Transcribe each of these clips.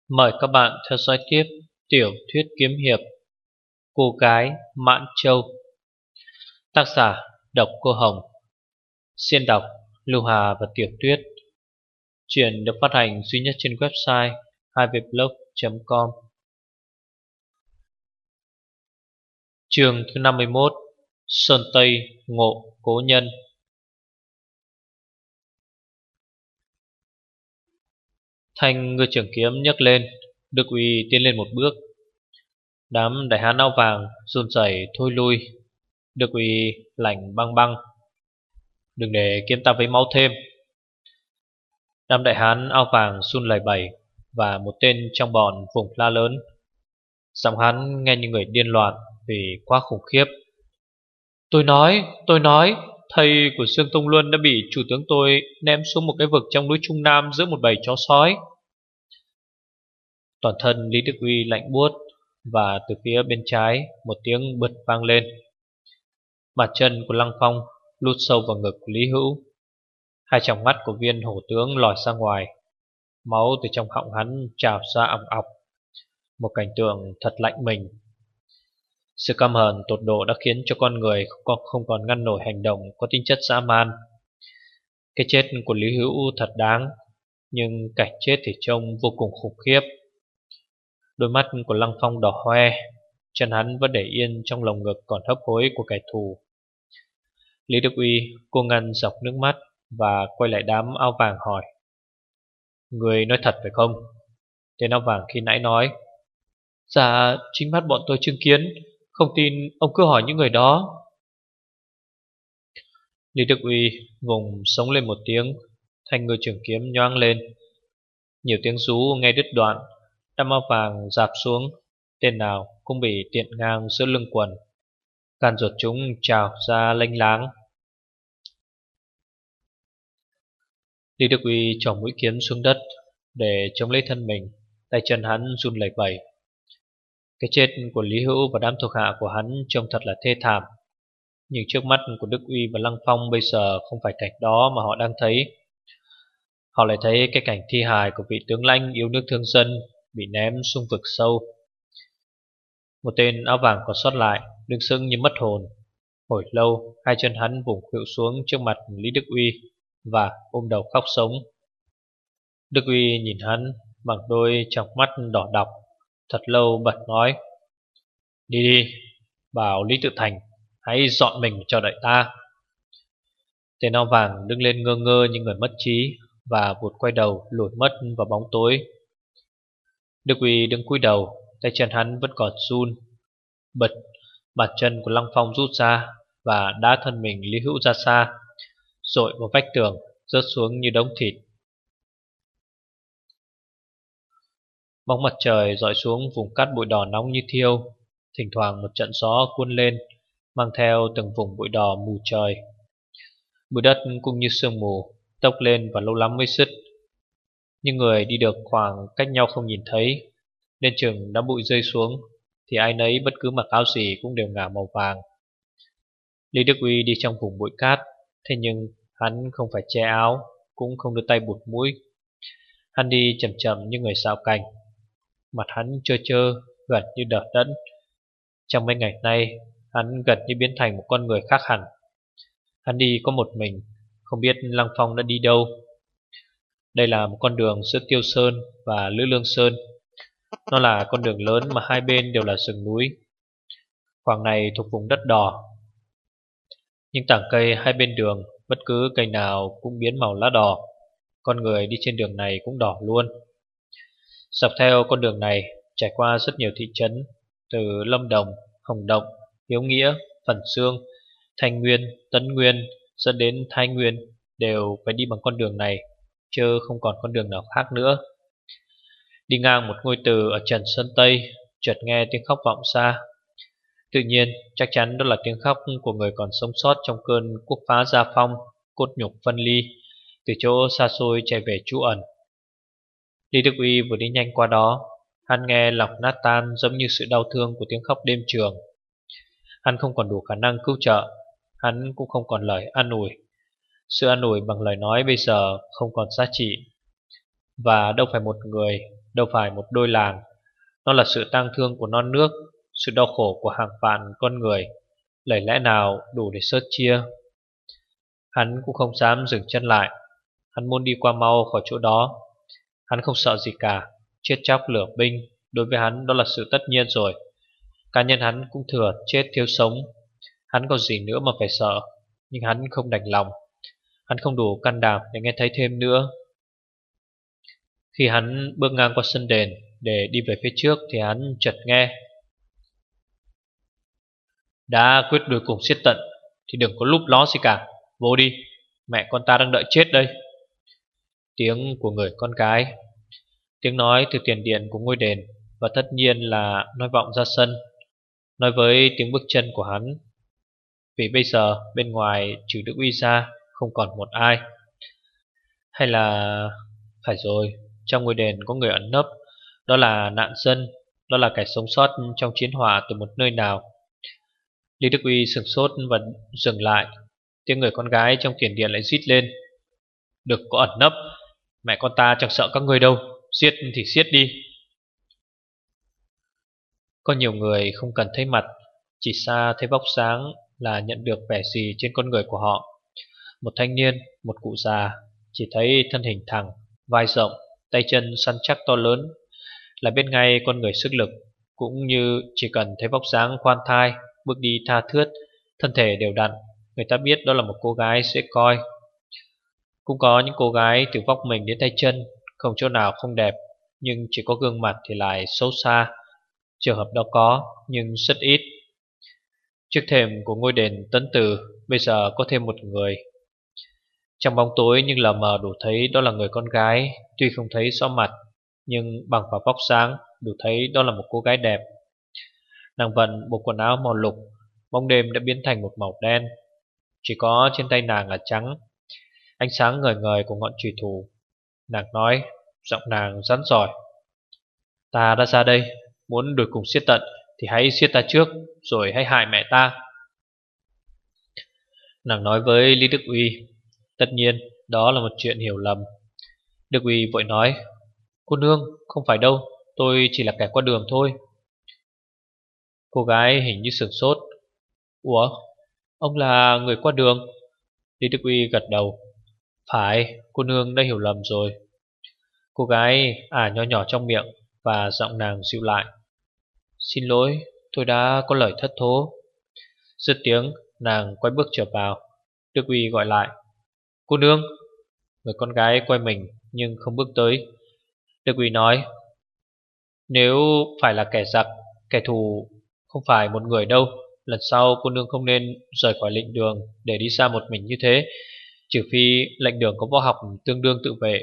Mời các bạn theo dõi tiếp tiểu thuyết kiếm hiệp Cô gái Mãn Châu. Tác giả Độc Cô Hồng. Xuyên đọc Lưu Hà và Tiểu Tuyết. Truyện được phát hành duy nhất trên website 2vblog.com. Chương thứ 51. Sơn Tây ngộ cố nhân. Thanh ngư trường kiếm nhấc lên, Đức Uy tiến lên một bước. Đám đại hán áo vàng run rẩy thôi lui. Đức Uy lạnh băng băng: "Đừng để kiếm ta với máu thêm." Đám đại hán áo vàng run lẩy bẩy, và một tên trong bọn vùng la lớn. Giọng hắn nghe như người điên loạn vì quá khủng khiếp: Tôi nói thầy của Dương Tông Luân đã bị chủ tướng tôi ném xuống một cái vực trong núi Trung Nam giữa một bầy chó sói." Toàn thân Lý Đức Uy lạnh buốt, và từ phía bên trái một tiếng bật vang lên. Bàn chân của Lăng Phong lút sâu vào ngực của Lý Hữu. Hai tròng mắt của viên hổ tướng lòi ra ngoài, máu từ trong họng hắn trào ra ỏng ọc. Một cảnh tượng thật lạnh mình. Sự căm hờn tột độ đã khiến cho con người không còn ngăn nổi hành động có tính chất dã man. Cái chết của Lý Hữu thật đáng, nhưng cảnh chết thì trông vô cùng khủng khiếp. Đôi mắt của Lăng Phong đỏ hoe, chân hắn vẫn để yên trong lồng ngực còn hấp hối của kẻ thù. Lý Đức Uy cô ngăn dọc nước mắt và quay lại đám áo vàng hỏi: "Người nói thật phải không?" Tên áo vàng khi nãy nói: "Dạ, chính mắt bọn tôi chứng kiến. Không tin ông cứ hỏi những người đó." Lý Đức Uy vùng sống lên một tiếng, thanh ngư trường kiếm nhoáng lên. Nhiều tiếng rú nghe đứt đoạn. Đám áo vàng dạp xuống, tên nào cũng bị tiện ngang giữa lưng quần. Gan ruột chúng trào ra lênh láng. Lý Đức Uy trỏ mũi kiếm xuống đất để chống lấy thân mình, tay chân hắn run lẩy bẩy. Cái chết của Lý Hữu và đám thuộc hạ của hắn trông thật là thê thảm. Nhưng trước mắt của Đức Uy và Lăng Phong bây giờ không phải cảnh đó mà họ đang thấy. Họ lại thấy cái cảnh thi hài của vị tướng lãnh yêu nước thương dân bị ném xuống vực sâu. Một tên áo vàng còn sót lại đứng sững như mất hồn. Hồi lâu hai chân hắn vùng khuỵu xuống trước mặt Lý Đức Uy và ôm đầu khóc sống. Đức Uy nhìn hắn bằng đôi tròng mắt đỏ đọc, thật lâu bật nói: "Đi đi, bảo Lý Tự Thành hãy dọn mình chờ đợi ta." Tên áo vàng đứng lên ngơ ngơ như người mất trí, và vụt quay đầu lùi mất vào bóng tối. Đức Uy đứng cúi đầu, tay chân hắn vẫn còn run. Bật, bàn chân của Lăng Phong rút ra và đá thân mình Lý Hữu ra xa, dội vào vách tường, rớt xuống như đống thịt. Bóng mặt trời rọi xuống vùng cát bụi đỏ nóng như thiêu. Thỉnh thoảng một trận gió cuốn lên, mang theo từng vùng bụi đỏ mù trời. Bụi đất cũng như sương mù, tốc lên và lâu lắm mới dứt. Nhưng người đi được khoảng cách nhau không nhìn thấy, nên chừng đám bụi rơi xuống thì ai nấy bất cứ mặc áo gì cũng đều ngả màu vàng. Lý Đức Uy đi trong vùng bụi cát, thế nhưng hắn không phải che áo, cũng không đưa tay bụt mũi. Hắn đi chậm chậm như người xạo cành. Mặt hắn trơ trơ, gần như đờ đẫn. Trong mấy ngày nay, hắn gần như biến thành một con người khác hẳn. Hắn đi có một mình, không biết Lăng Phong đã đi đâu. Đây là một con đường giữa Tiêu Sơn và Lữ Lương Sơn. Nó là con đường lớn mà hai bên đều là rừng núi. Khoảng này thuộc vùng đất đỏ. Những tảng cây hai bên đường, bất cứ cây nào cũng biến màu lá đỏ. Con người đi trên đường này cũng đỏ luôn. Dọc theo con đường này trải qua rất nhiều thị trấn, từ Lâm Đồng, Hồng Động, Hiếu Nghĩa, Phần Dương, Thanh Nguyên, Tấn Nguyên dẫn đến Thái Nguyên đều phải đi bằng con đường này, chứ không còn con đường nào khác nữa. Đi ngang một ngôi từ ở trần Sơn Tây, chợt nghe tiếng khóc vọng xa. Tự nhiên chắc chắn đó là tiếng khóc của người còn sống sót trong cơn quốc phá gia phong, cốt nhục phân ly, từ chỗ xa xôi chạy về trú ẩn. Lý Đức Uy vừa đi nhanh qua đó, hắn nghe lòng nát tan giống như sự đau thương của tiếng khóc đêm trường. Hắn không còn đủ khả năng cứu trợ, hắn cũng không còn lời an ủi. Sự an ủi bằng lời nói bây giờ không còn giá trị. Và đâu phải một người đâu phải một đôi làng. Nó là sự tang thương của non nước, sự đau khổ của hàng vạn con người, lời lẽ nào đủ để sớt chia. Hắn cũng không dám dừng chân lại. Hắn muốn đi qua mau khỏi chỗ đó. Hắn không sợ gì cả. Chết chóc lửa binh đối với hắn đó là sự tất nhiên rồi. Cá nhân hắn cũng thừa chết thiếu sống. Hắn còn gì nữa mà phải sợ. Nhưng hắn không đành lòng. Hắn không đủ can đảm để nghe thấy thêm nữa. Khi hắn bước ngang qua sân đền để đi về phía trước thì hắn chợt nghe: đã quyết đuổi cùng xiết tận thì đừng có lúc ló gì cả. Vô đi, mẹ con ta đang đợi chết đây. Tiếng của người con gái. Tiếng nói từ tiền điện của ngôi đền. Và tất nhiên là nói vọng ra sân, nói với tiếng bước chân của hắn. Vì bây giờ bên ngoài trừ Đức Uy ra không còn một ai. Hay là... phải rồi, trong ngôi đền có người ẩn nấp. Đó là nạn dân. Đó là kẻ sống sót trong chiến hỏa từ một nơi nào. Lý Đức Uy sửng sốt và dừng lại. Tiếng người con gái trong tiền điện lại rít lên: đừng có ẩn nấp, mẹ con ta chẳng sợ các ngươi đâu. Giết thì giết đi. Có nhiều người không cần thấy mặt, chỉ xa thấy vóc sáng là nhận được vẻ gì trên con người của họ. Một thanh niên, một cụ già, chỉ thấy thân hình thẳng, vai rộng, tay chân săn chắc to lớn là biết ngay con người sức lực. Cũng như chỉ cần thấy vóc dáng khoan thai, bước đi tha thướt, thân thể đều đặn, người ta biết đó là một cô gái dễ coi. Cũng có những cô gái từ vóc mình đến tay chân không chỗ nào không đẹp, nhưng chỉ có gương mặt thì lại xấu xa. Trường hợp đó có, nhưng rất ít. Trước thềm của ngôi đền Tấn Từ bây giờ có thêm một người. Trong bóng tối nhưng lờ mờ đủ thấy đó là người con gái. Tuy không thấy rõ mặt, nhưng bằng vào vóc sáng đủ thấy đó là một cô gái đẹp. Nàng vận bộ quần áo màu lục, bóng đêm đã biến thành một màu đen. Chỉ có trên tay nàng là trắng, ánh sáng ngời ngời của ngọn chùy thủ. Nàng nói, giọng nàng rắn giỏi: ta đã ra đây, muốn đuổi cùng xiết tận thì hãy xiết ta trước, rồi hãy hại mẹ ta. Nàng nói với Lý Đức Uy. Tất nhiên đó là một chuyện hiểu lầm. Đức Uy vội nói: cô nương, không phải đâu, tôi chỉ là kẻ qua đường thôi. Cô gái hình như sửng sốt. Ủa, ông là người qua đường? Lý Đức Uy gật đầu. Phải, cô nương đã hiểu lầm rồi. Cô gái nho nhỏ trong miệng và giọng nàng dịu lại. Xin lỗi, tôi đã có lời thất thố. Dứt tiếng, nàng quay bước trở vào. Đức Uy gọi lại: cô nương. Người con gái quay mình nhưng không bước tới. Đức Uy nói: nếu phải là kẻ giặc, kẻ thù, không phải một người đâu, lần sau cô nương không nên rời khỏi lệnh đường để đi xa một mình như thế, trừ phi lệnh đường có võ học tương đương tự vệ.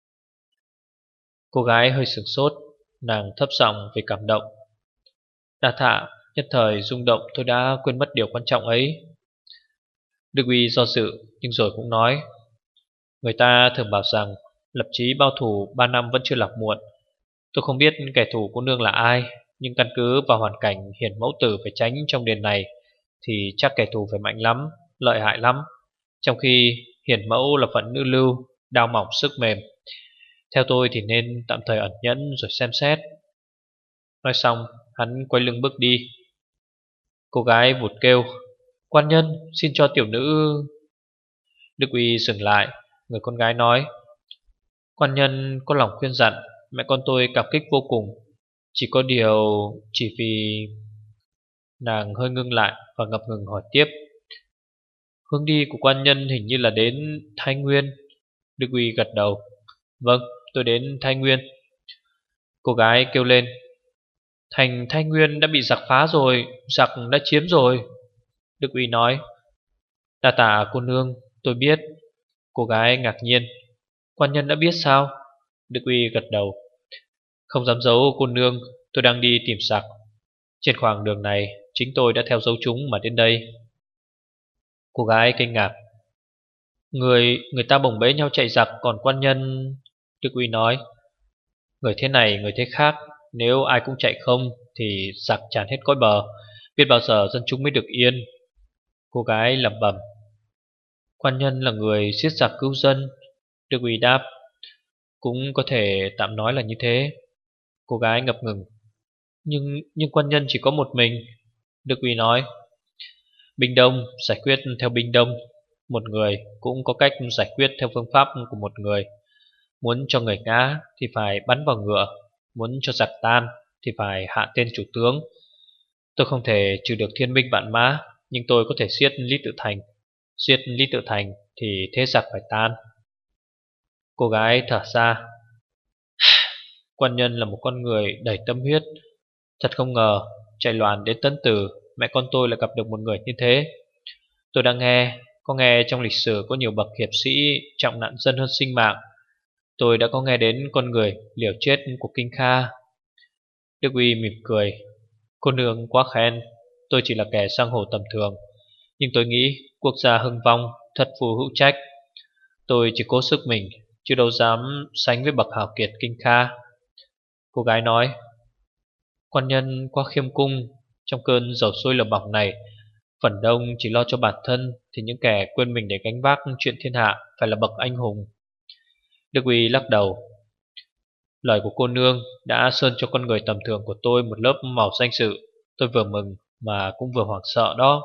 Cô gái hơi sửng sốt. Nàng thấp giọng vì cảm động. Đa tạ, nhất thời rung động tôi đã quên mất điều quan trọng ấy. Đức Uy do dự nhưng rồi cũng nói: người ta thường bảo rằng lập chí bao thù 3 năm vẫn chưa là muộn. Tôi không biết kẻ thù cô nương là ai, nhưng căn cứ vào hoàn cảnh hiển mẫu tử phải tránh trong đền này thì chắc kẻ thù phải mạnh lắm, lợi hại lắm. Trong khi hiển mẫu là phận nữ lưu, đao mỏng sức mềm. Theo tôi thì nên tạm thời ẩn nhẫn rồi xem xét. Nói xong hắn quay lưng bước đi. Cô gái vụt kêu: quan nhân, xin cho tiểu nữ. Đức Uy dừng lại. Người con gái nói: quan nhân có lòng khuyên dặn, mẹ con tôi cảm kích vô cùng. Chỉ có điều, chỉ vì... Nàng hơi ngưng lại và ngập ngừng hỏi tiếp: hướng đi của quan nhân hình như là đến Thái Nguyên. Đức Uy gật đầu. Vâng, tôi đến Thái Nguyên. Cô gái kêu lên: thành Thái Nguyên đã bị giặc phá rồi, giặc đã chiếm rồi. Đức Uy nói: đa tạ cô nương, tôi biết. Cô gái ngạc nhiên: quan nhân đã biết sao? Đức Uy gật đầu. Không dám giấu cô nương, tôi đang đi tìm giặc. Trên khoảng đường này chính tôi đã theo dấu chúng mà đến đây. Cô gái kinh ngạc: Người ta bồng bế nhau chạy giặc, còn quan nhân... Đức Uy nói: người thế này người thế khác, nếu ai cũng chạy không thì giặc tràn hết cõi bờ, biết bao giờ dân chúng mới được yên. Cô gái lẩm bẩm: quan nhân là người giết giặc cứu dân. Đức Uy đáp: cũng có thể tạm nói là như thế. Cô gái ngập ngừng. Nhưng quan nhân chỉ có một mình. Đức uy nói. Binh đông giải quyết theo binh đông. Một người cũng có cách giải quyết theo phương pháp của một người. Muốn cho người ngã thì phải bắn vào ngựa, muốn cho giặc tan thì phải hạ tên chủ tướng. Tôi không thể trừ được thiên binh vạn mã, nhưng tôi có thể giết Lý Tự Thành. Giết Lý Tự Thành thì thế giặc phải tan. Cô gái thở ra. Quan nhân là một con người đầy tâm huyết. Thật không ngờ chạy loạn đến Tân Tử, mẹ con tôi lại gặp được một người như thế. Tôi đã có nghe trong lịch sử có nhiều bậc hiệp sĩ trọng nạn dân hơn sinh mạng. Tôi đã có nghe đến con người liều chết của Kinh Kha. Đức uy mỉm cười. Cô nương quá khen. Tôi chỉ là kẻ giang hồ tầm thường, nhưng tôi nghĩ quốc gia hưng vong, thất phu hữu trách. Tôi chỉ cố sức mình, chứ đâu dám sánh với bậc hào kiệt Kinh Kha. Cô gái nói. Quan nhân quá khiêm cung. Trong cơn dầu sôi lửa bỏng này, phần đông chỉ lo cho bản thân, thì những kẻ quên mình để gánh vác chuyện thiên hạ phải là bậc anh hùng. Đức uy lắc đầu. Lời của cô nương đã sơn cho con người tầm thường của tôi một lớp màu danh dự. Tôi vừa mừng mà cũng vừa hoảng sợ đó.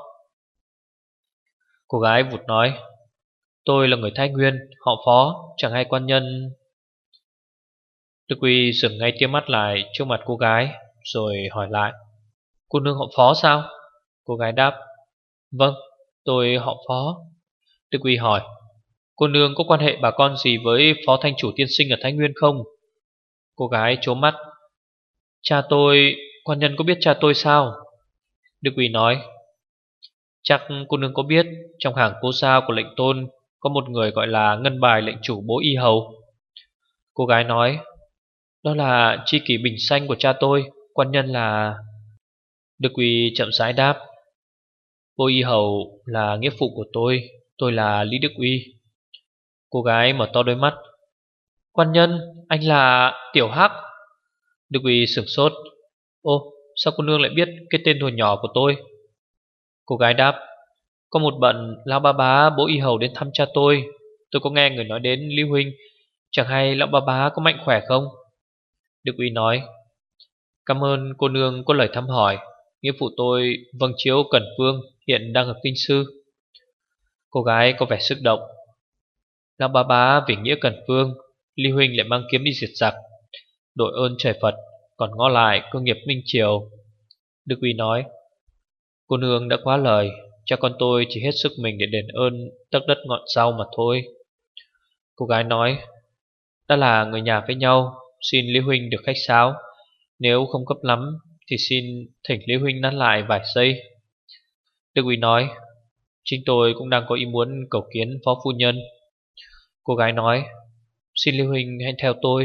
Cô gái vụt nói. Tôi là người Thái Nguyên, họ Phó, chẳng hay quan nhân. Đức uy dừng ngay tia mắt lại trước mặt cô gái, rồi hỏi lại. Cô nương họ Phó sao? Cô gái đáp. Vâng, tôi họ Phó. Đức uy hỏi. Cô nương có quan hệ bà con gì với Phó Thanh Chủ tiên sinh ở Thái Nguyên không? Cô gái trố mắt. Cha tôi, quan nhân có biết cha tôi sao? Đức uy nói. Chắc cô nương có biết, trong hàng cô sao của lệnh tôn có một người gọi là Ngân Bài lệnh chủ Bố Y Hầu. Cô gái nói. Đó là tri kỷ bình xanh của cha tôi. Quan nhân là... Đức uy chậm rãi đáp. Bố Y Hầu là nghĩa phụ của tôi là Lý Đức Uy. Cô gái mở to đôi mắt. Quan nhân, anh là Tiểu Hắc. Đức uy sửng sốt. Ô, sao cô nương lại biết cái tên hồi nhỏ của tôi? Cô gái đáp. Có một bận lão ba bá Bố Y Hầu đến thăm cha tôi có nghe người nói đến Lý huynh. Chẳng hay lão ba bá có mạnh khỏe không? Đức uy nói. Cảm ơn cô nương có lời thăm hỏi. Nghĩa phụ tôi vâng chiếu Cẩn Vương hiện đang ở Kinh Sư. Cô gái có vẻ xúc động. Lão ba bá vì nghĩa Cẩn Vương, Lý huynh lại mang kiếm đi diệt giặc, đội ơn trời Phật, còn ngó lại cơ nghiệp Minh Triều. Đức uy nói. Cô nương đã quá lời. Cha con tôi chỉ hết sức mình để đền ơn tấc đất ngọn rau mà thôi. Cô gái nói. Đã là người nhà với nhau, xin Lý huynh được khách sáo. Nếu không cấp lắm thì xin thỉnh Lý huynh nán lại vài giây. Đức uy nói. Chính tôi cũng đang có ý muốn cầu kiến phó phu nhân. Cô gái nói. Xin Lý huynh hãy theo tôi.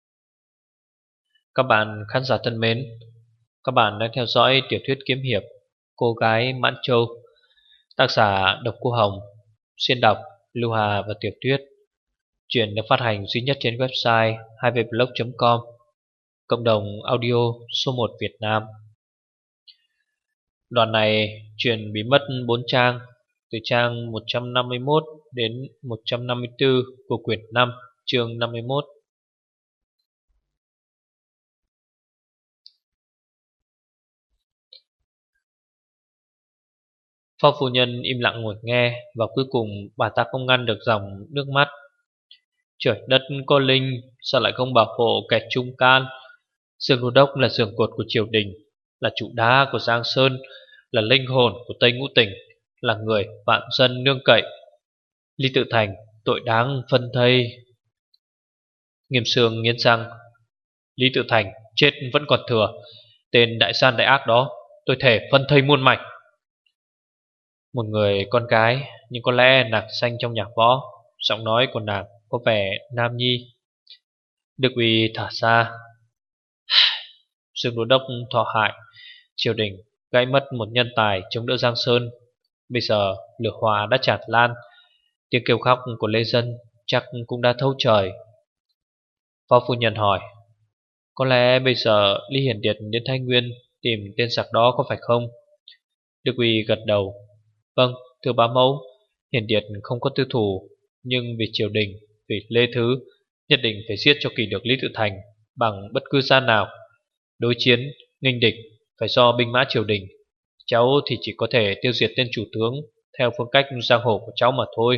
Các bạn khán giả thân mến, các bạn đang theo dõi tiểu thuyết kiếm hiệp Cô gái Mãn Châu, tác giả Độc Cô Hồng, xuyên đọc Lưu Hà và Tiểu Tuyết. Truyện được phát hành duy nhất trên website 2vblog.com, cộng đồng audio số 1 Việt Nam. Đoạn này truyện bị mất 4 trang, từ trang 151 đến 154 của quyển 5, chương 51. Phó phu nhân im lặng ngồi nghe, và cuối cùng bà ta không ngăn được dòng nước mắt. Trời đất có linh, sao lại không bảo hộ kẻ trung can? Dương Đô Đốc là giường cột của triều đình, là trụ đá của Giang Sơn, là linh hồn của Tây Ngũ Tỉnh, là người vạn dân nương cậy. Lý Tự Thành tội đáng phân thây. Nghiêm Sương nghiến răng. Lý Tự Thành chết vẫn còn thừa. Tên đại gian đại ác đó tôi thề phân thây muôn mảnh. Một người con gái, nhưng có lẽ nạc xanh trong nhạc võ. Giọng nói của nàng có vẻ nam nhi. Đức uy thở ra. Dương Đô Đốc thọ hại, triều đình gãy mất một nhân tài chống đỡ Giang Sơn. Bây giờ lửa hỏa đã tràn lan, tiếng kêu khóc của lê dân chắc cũng đã thấu trời. Phó phu nhân hỏi. Có lẽ bây giờ Lý Hiển Điệt đến Thái Nguyên tìm tên giặc đó có phải không? Đức uy gật đầu. Vâng, thưa bá mẫu, Hiển Điệt không có tư thủ, nhưng vì triều đình, vì Lê Thứ, nhất định phải giết cho kỳ được Lý Tự Thành bằng bất cứ giá nào. Đối chiến, nghênh địch phải do binh mã triều đình. Cháu thì chỉ có thể tiêu diệt tên chủ tướng theo phương cách giang hồ của cháu mà thôi.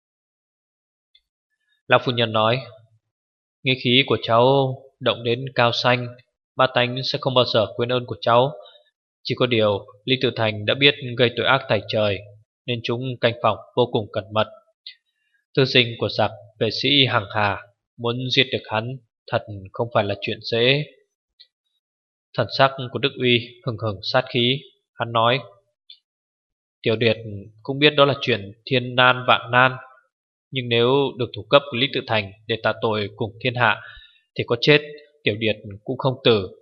Lão phu nhân nói, nghĩa khí của cháu động đến cao xanh, ba tánh sẽ không bao giờ quên ơn của cháu. Chỉ có điều Lý Tự Thành đã biết gây tội ác tày trời, nên chúng canh phòng vô cùng cẩn mật. Thư sinh của giặc vệ sĩ Hằng Hà, muốn giết được hắn thật không phải là chuyện dễ. Thần sắc của Đức Uy hừng hừng sát khí. Hắn nói, Tiểu Điệt cũng biết đó là chuyện thiên nan vạn nan, nhưng nếu được thủ cấp của Lý Tự Thành để tạ tội cùng thiên hạ, thì có chết Tiểu Điệt cũng không tử.